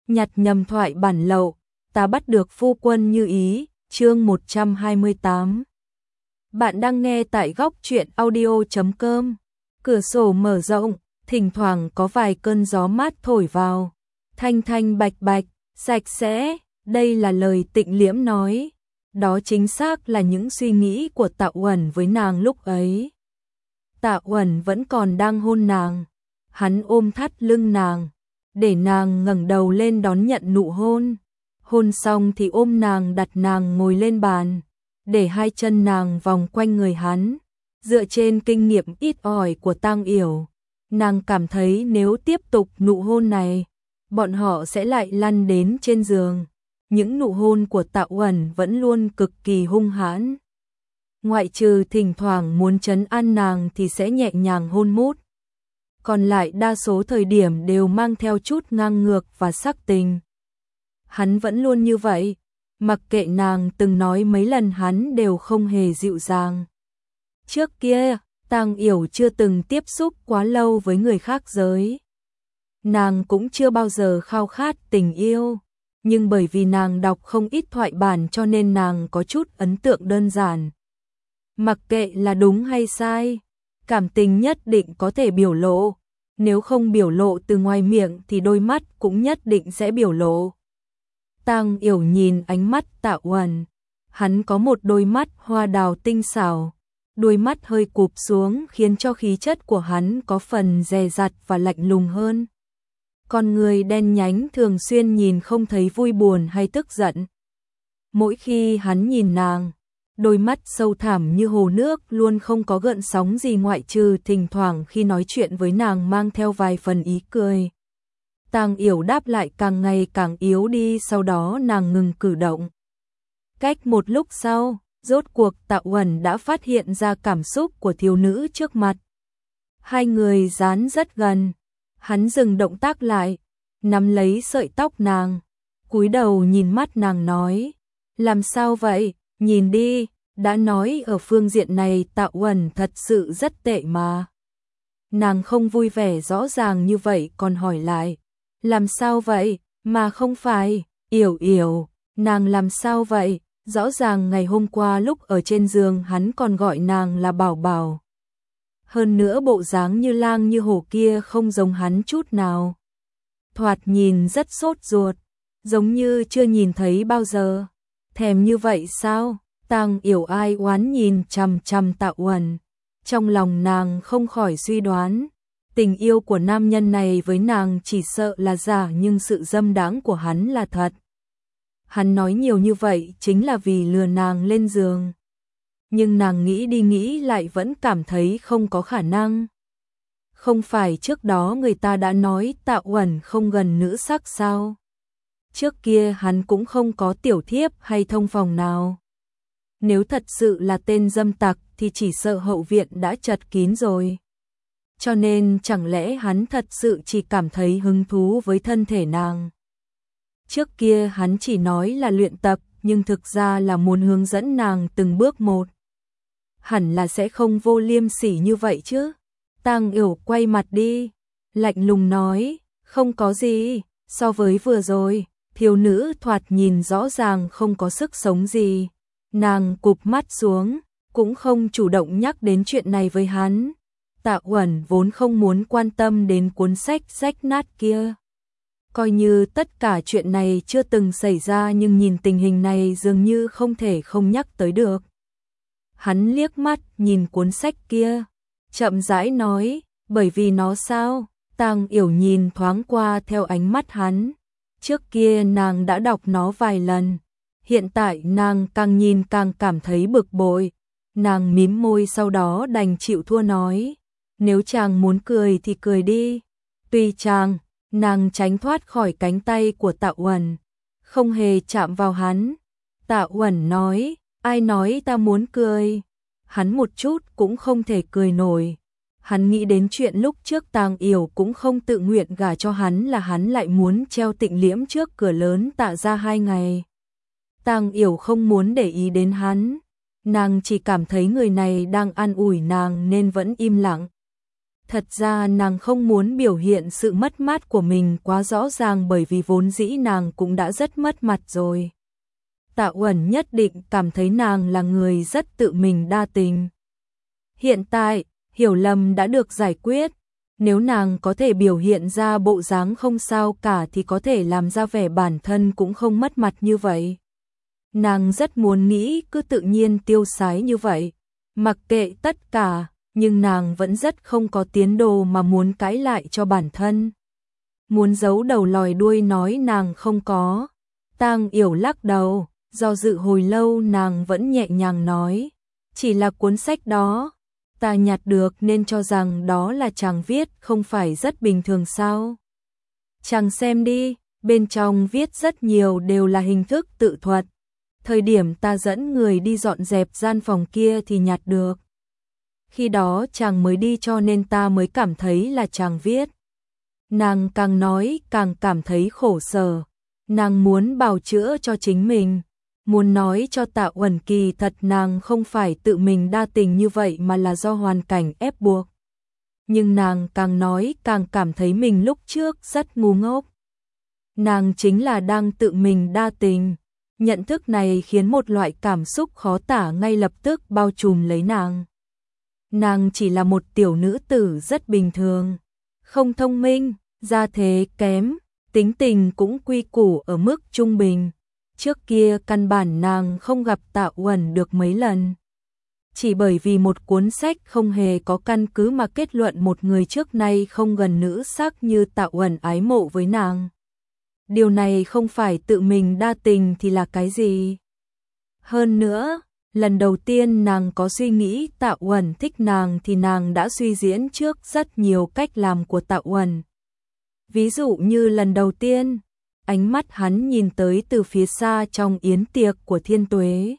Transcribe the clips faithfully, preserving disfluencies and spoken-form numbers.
nhặt nhầm thoại bản lậu, ta bắt được phu quân như ý, chương một trăm hai mươi tám. Bạn đang nghe tại góc truyện audio chấm com. Cửa sổ mở rộng, thỉnh thoảng có vài cơn gió mát thổi vào. Thanh thanh bạch bạch, sạch sẽ, đây là lời Tịnh Liễm nói. Đó chính xác là những suy nghĩ của Tạ Uẩn với nàng lúc ấy. Tạ Uẩn vẫn còn đang hôn nàng. Hắn ôm thắt lưng nàng, để nàng ngẩng đầu lên đón nhận nụ hôn. Hôn xong thì ôm nàng đặt nàng ngồi lên bàn, để hai chân nàng vòng quanh người hắn. Dựa trên kinh nghiệm ít ỏi của Tang Yểu, nàng cảm thấy nếu tiếp tục nụ hôn này, bọn họ sẽ lại lăn đến trên giường. Những nụ hôn của Tạ Uẩn vẫn luôn cực kỳ hung hãn. Ngoại trừ thỉnh thoảng muốn trấn an nàng thì sẽ nhẹ nhàng hôn mút. Còn lại đa số thời điểm đều mang theo chút ngang ngược và sắc tình. Hắn vẫn luôn như vậy, mặc kệ nàng từng nói mấy lần hắn đều không hề dịu dàng. Trước kia, Tang Yểu chưa từng tiếp xúc quá lâu với người khác giới. Nàng cũng chưa bao giờ khao khát tình yêu, nhưng bởi vì nàng đọc không ít thoại bản cho nên nàng có chút ấn tượng đơn giản. Mặc kệ là đúng hay sai, cảm tình nhất định có thể biểu lộ, nếu không biểu lộ từ ngoài miệng thì đôi mắt cũng nhất định sẽ biểu lộ. Tang Yểu nhìn ánh mắt Tạ Uẩn, hắn có một đôi mắt hoa đào tinh xảo, đôi mắt hơi cụp xuống khiến cho khí chất của hắn có phần dè dặt và lạnh lùng hơn. Con người đen nhánh thường xuyên nhìn không thấy vui buồn hay tức giận. Mỗi khi hắn nhìn nàng, đôi mắt sâu thẳm như hồ nước luôn không có gợn sóng gì ngoại trừ thỉnh thoảng khi nói chuyện với nàng mang theo vài phần ý cười. Tang Yểu đáp lại càng ngày càng yếu đi, sau đó nàng ngừng cử động. Cách một lúc sau, rốt cuộc Tạ Uẩn đã phát hiện ra cảm xúc của thiếu nữ trước mặt. Hai người dán rất gần, hắn dừng động tác lại, nắm lấy sợi tóc nàng, cúi đầu nhìn mắt nàng nói, làm sao vậy, nhìn đi, đã nói ở phương diện này Tạ Uẩn thật sự rất tệ mà. Nàng không vui vẻ rõ ràng như vậy còn hỏi lại, làm sao vậy, mà không phải, Yểu Yểu, nàng làm sao vậy, rõ ràng ngày hôm qua lúc ở trên giường hắn còn gọi nàng là bảo bảo. Hơn nữa bộ dáng như lang như hổ kia không giống hắn chút nào. Thoạt nhìn rất sốt ruột, giống như chưa nhìn thấy bao giờ. Thèm như vậy sao? Tang Yểu ai oán nhìn chằm chằm Tạ Uẩn. Trong lòng nàng không khỏi suy đoán, tình yêu của nam nhân này với nàng chỉ sợ là giả nhưng sự dâm đãng của hắn là thật. Hắn nói nhiều như vậy chính là vì lừa nàng lên giường. Nhưng nàng nghĩ đi nghĩ lại vẫn cảm thấy không có khả năng. Không phải trước đó người ta đã nói Tạ Uẩn không gần nữ sắc sao? Trước kia hắn cũng không có tiểu thiếp hay thông phòng nào. Nếu thật sự là tên dâm tặc thì chỉ sợ hậu viện đã chật kín rồi. Cho nên chẳng lẽ hắn thật sự chỉ cảm thấy hứng thú với thân thể nàng? Trước kia hắn chỉ nói là luyện tập, nhưng thực ra là muốn hướng dẫn nàng từng bước một. Hẳn là sẽ không vô liêm sỉ như vậy chứ. Tang Yểu quay mặt đi, lạnh lùng nói, không có gì, so với vừa rồi, thiếu nữ thoạt nhìn rõ ràng không có sức sống gì. Nàng cụp mắt xuống, cũng không chủ động nhắc đến chuyện này với hắn. Tạ Uẩn vốn không muốn quan tâm đến cuốn sách rách nát kia. Coi như tất cả chuyện này chưa từng xảy ra nhưng nhìn tình hình này dường như không thể không nhắc tới được. Hắn liếc mắt nhìn cuốn sách kia, chậm rãi nói, bởi vì nó sao? Tang Yểu nhìn thoáng qua theo ánh mắt hắn. Trước kia nàng đã đọc nó vài lần, hiện tại nàng càng nhìn càng cảm thấy bực bội. Nàng mím môi sau đó đành chịu thua nói, nếu chàng muốn cười thì cười đi. Tuy chàng, nàng tránh thoát khỏi cánh tay của Tạ Uẩn, không hề chạm vào hắn. Tạ Uẩn nói, ai nói ta muốn cười? Hắn một chút cũng không thể cười nổi. Hắn nghĩ đến chuyện lúc trước Tang Yểu cũng không tự nguyện gả cho hắn là hắn lại muốn treo Tịnh Liễm trước cửa lớn Tạ gia hai ngày. Tang Yểu không muốn để ý đến hắn, nàng chỉ cảm thấy người này đang an ủi nàng nên vẫn im lặng. Thật ra nàng không muốn biểu hiện sự mất mát của mình quá rõ ràng bởi vì vốn dĩ nàng cũng đã rất mất mặt rồi. Tạ Uẩn nhất định cảm thấy nàng là người rất tự mình đa tình. Hiện tại, hiểu lầm đã được giải quyết. Nếu nàng có thể biểu hiện ra bộ dáng không sao cả thì có thể làm ra vẻ bản thân cũng không mất mặt như vậy. Nàng rất muốn nghĩ cứ tự nhiên tiêu sái như vậy. Mặc kệ tất cả, nhưng nàng vẫn rất không có tiến đồ mà muốn cãi lại cho bản thân. Muốn giấu đầu lòi đuôi nói nàng không có. Tang Yểu lắc đầu, do dự hồi lâu nàng vẫn nhẹ nhàng nói. Chỉ là cuốn sách đó, ta nhặt được nên cho rằng đó là chàng viết, không phải rất bình thường sao? Chàng xem đi, bên trong viết rất nhiều đều là hình thức tự thuật. Thời điểm ta dẫn người đi dọn dẹp gian phòng kia thì nhặt được. Khi đó chàng mới đi cho nên ta mới cảm thấy là chàng viết. Nàng càng nói càng cảm thấy khổ sở. Nàng muốn bào chữa cho chính mình. Muốn nói cho Tạ Uẩn kỳ thật nàng không phải tự mình đa tình như vậy mà là do hoàn cảnh ép buộc. Nhưng nàng càng nói càng cảm thấy mình lúc trước rất ngu ngốc. Nàng chính là đang tự mình đa tình. Nhận thức này khiến một loại cảm xúc khó tả ngay lập tức bao trùm lấy nàng. Nàng chỉ là một tiểu nữ tử rất bình thường, không thông minh, gia thế kém, tính tình cũng quy củ ở mức trung bình. Trước kia căn bản nàng không gặp Tạ Uẩn được mấy lần. Chỉ bởi vì một cuốn sách không hề có căn cứ mà kết luận một người trước nay không gần nữ sắc như Tạ Uẩn ái mộ với nàng. Điều này không phải tự mình đa tình thì là cái gì? Hơn nữa, lần đầu tiên nàng có suy nghĩ Tạ Uẩn thích nàng thì nàng đã suy diễn trước rất nhiều cách làm của Tạ Uẩn. Ví dụ như lần đầu tiên, ánh mắt hắn nhìn tới từ phía xa trong yến tiệc của Thiên Tuế.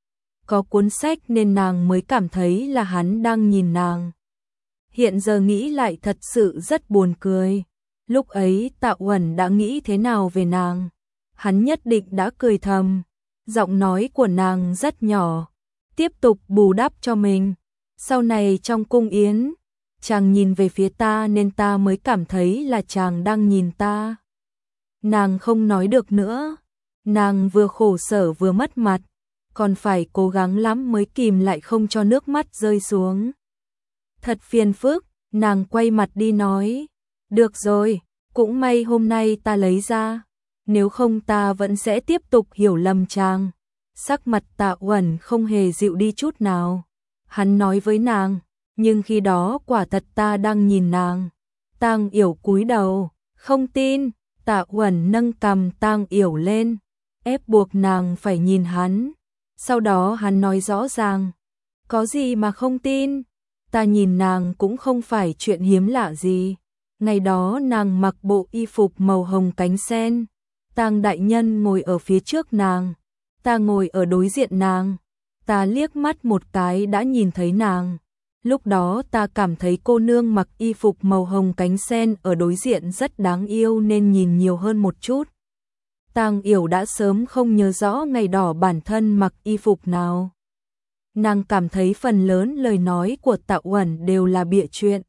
Có cuốn sách nên nàng mới cảm thấy là hắn đang nhìn nàng. Hiện giờ nghĩ lại thật sự rất buồn cười. Lúc ấy Tạ Uẩn đã nghĩ thế nào về nàng? Hắn nhất định đã cười thầm. Giọng nói của nàng rất nhỏ, tiếp tục bù đắp cho mình. Sau này trong cung yến, chàng nhìn về phía ta nên ta mới cảm thấy là chàng đang nhìn ta. Nàng không nói được nữa. Nàng vừa khổ sở vừa mất mặt, còn phải cố gắng lắm mới kìm lại không cho nước mắt rơi xuống. Thật phiền phức, nàng quay mặt đi nói. Được rồi, cũng may hôm nay ta lấy ra. Nếu không ta vẫn sẽ tiếp tục hiểu lầm chàng. Sắc mặt Tạ Uẩn không hề dịu đi chút nào. Hắn nói với nàng, nhưng khi đó quả thật ta đang nhìn nàng. Tang Yểu cúi đầu, không tin. Tạ Uẩn nâng cằm Tang Yểu lên, ép buộc nàng phải nhìn hắn. Sau đó hắn nói rõ ràng, có gì mà không tin, ta nhìn nàng cũng không phải chuyện hiếm lạ gì. Ngày đó nàng mặc bộ y phục màu hồng cánh sen, Tang đại nhân ngồi ở phía trước nàng, ta ngồi ở đối diện nàng, ta liếc mắt một cái đã nhìn thấy nàng. Lúc đó ta cảm thấy cô nương mặc y phục màu hồng cánh sen ở đối diện rất đáng yêu nên nhìn nhiều hơn một chút. Tang Yểu đã sớm không nhớ rõ ngày đỏ bản thân mặc y phục nào. Nàng cảm thấy phần lớn lời nói của Tạ Uẩn đều là bịa chuyện.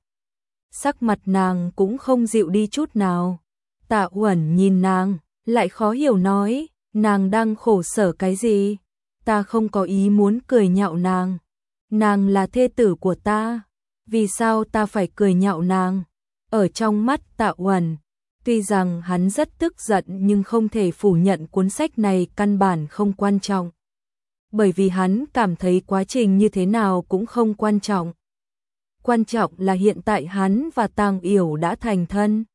Sắc mặt nàng cũng không dịu đi chút nào. Tạ Uẩn nhìn nàng, lại khó hiểu nói, nàng đang khổ sở cái gì? Ta không có ý muốn cười nhạo nàng. Nàng là thê tử của ta, vì sao ta phải cười nhạo nàng? Ở trong mắt Tạ Uẩn, tuy rằng hắn rất tức giận nhưng không thể phủ nhận cuốn sách này căn bản không quan trọng. Bởi vì hắn cảm thấy quá trình như thế nào cũng không quan trọng. Quan trọng là hiện tại hắn và Tang Yểu đã thành thân.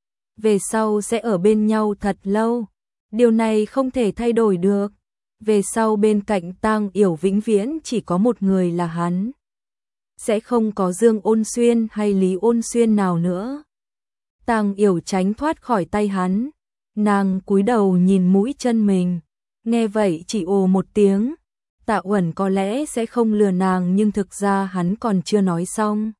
Về sau sẽ ở bên nhau thật lâu. Điều này không thể thay đổi được. Về sau bên cạnh Tang Yểu vĩnh viễn chỉ có một người là hắn. Sẽ không có Dương Ôn Xuyên hay Lý Ôn Xuyên nào nữa. Tang Yểu tránh thoát khỏi tay hắn. Nàng cúi đầu nhìn mũi chân mình. Nghe vậy chỉ ồ một tiếng. Tạ Uẩn có lẽ sẽ không lừa nàng nhưng thực ra hắn còn chưa nói xong.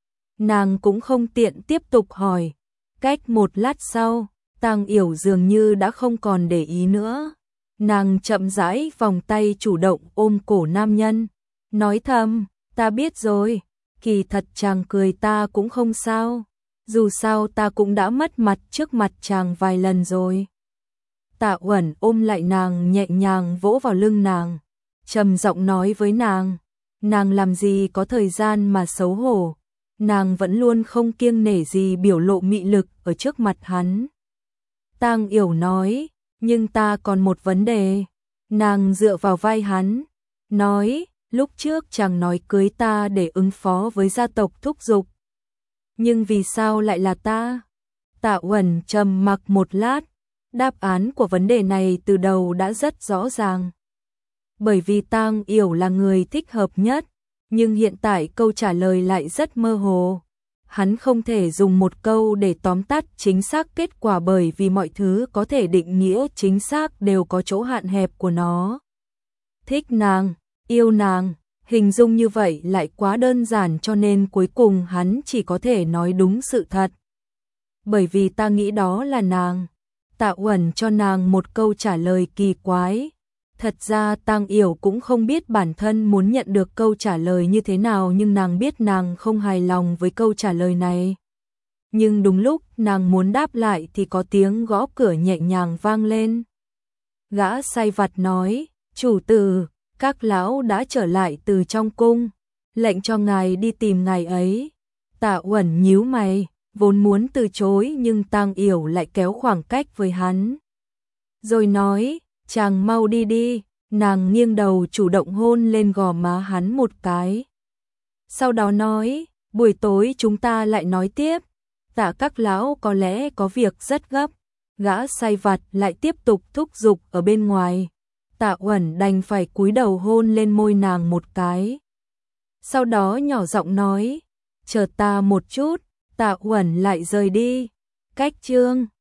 Nàng cũng không tiện tiếp tục hỏi. Cách một lát sau, Tang Yểu dường như đã không còn để ý nữa. Nàng chậm rãi vòng tay chủ động ôm cổ nam nhân, nói thầm, ta biết rồi, kỳ thật chàng cười ta cũng không sao, dù sao ta cũng đã mất mặt trước mặt chàng vài lần rồi. Tạ Uẩn ôm lại nàng nhẹ nhàng vỗ vào lưng nàng, trầm giọng nói với nàng, nàng làm gì có thời gian mà xấu hổ, nàng vẫn luôn không kiêng nể gì biểu lộ mị lực ở trước mặt hắn. Tang Yểu nói, nhưng ta còn một vấn đề. Nàng dựa vào vai hắn, nói, lúc trước chàng nói cưới ta để ứng phó với gia tộc thúc giục. Nhưng vì sao lại là ta? Tạ Uẩn trầm mặc một lát, đáp án của vấn đề này từ đầu đã rất rõ ràng. Bởi vì Tang Yểu là người thích hợp nhất, nhưng hiện tại câu trả lời lại rất mơ hồ. Hắn không thể dùng một câu để tóm tắt chính xác kết quả bởi vì mọi thứ có thể định nghĩa chính xác đều có chỗ hạn hẹp của nó. Thích nàng, yêu nàng, hình dung như vậy lại quá đơn giản cho nên cuối cùng hắn chỉ có thể nói đúng sự thật. Bởi vì ta nghĩ đó là nàng. Tạ Uẩn cho nàng một câu trả lời kỳ quái. Thật ra Tang Yểu cũng không biết bản thân muốn nhận được câu trả lời như thế nào nhưng nàng biết nàng không hài lòng với câu trả lời này. Nhưng đúng lúc nàng muốn đáp lại thì có tiếng gõ cửa nhẹ nhàng vang lên. Gã sai vặt nói, chủ tử, các lão đã trở lại từ trong cung, lệnh cho ngài đi tìm ngài ấy. Tạ Uẩn nhíu mày, vốn muốn từ chối nhưng Tang Yểu lại kéo khoảng cách với hắn. Rồi nói, chàng mau đi đi, nàng nghiêng đầu chủ động hôn lên gò má hắn một cái. Sau đó nói, buổi tối chúng ta lại nói tiếp, Tạ các lão có lẽ có việc rất gấp. Gã sai vặt lại tiếp tục thúc giục ở bên ngoài. Tạ Uẩn đành phải cúi đầu hôn lên môi nàng một cái. Sau đó nhỏ giọng nói, chờ ta một chút, Tạ Uẩn lại rời đi. Cách chương